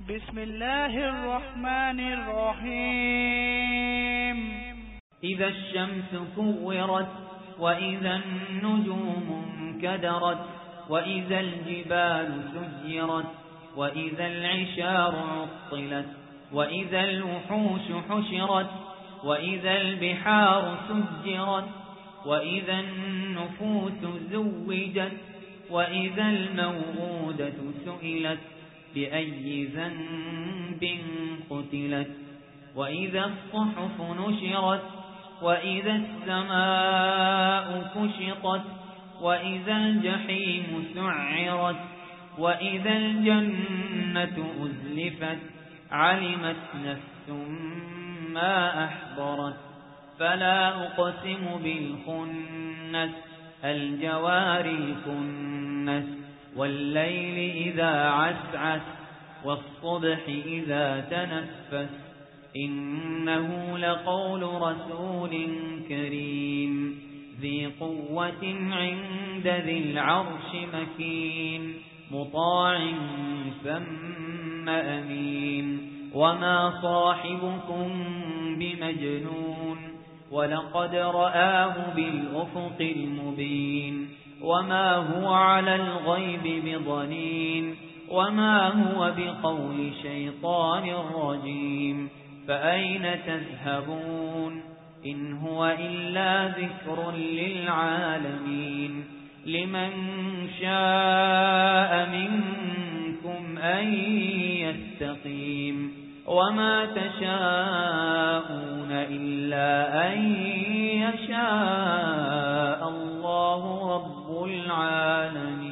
بسم الله الرحمن الرحيم إذا الشمس كورت وإذا النجوم انكدرت وإذا الجبال سجرت وإذا العشار عطلت وإذا الوحوش حشرت وإذا البحار سجرت وإذا النفوس زوجت وإذا الموءودة سئلت بأي ذنب قتلت وإذا الصحف نشرت وإذا السماء كشطت وإذا الجحيم سعرت وإذا الجنة أزلفت علمت نفس ما أحضرت فلا أقسم بالخنس الجوار الكنس والليل إذا عسعس والصبح إذا تنفس إنه لقول رسول كريم ذي قوة عند ذي العرش مكين مطاع ثم أمين وما صاحبكم بمجنون ولقد رآه بالأفق المبين وما هو على الغيب بضنين وما هو بقول شيطان رجيم فأين تذهبون إن هو إلا ذكر للعالمين لمن شاء منكم أن يستقيم وما تشاءون إلا أن يشاء الله رب العالمين.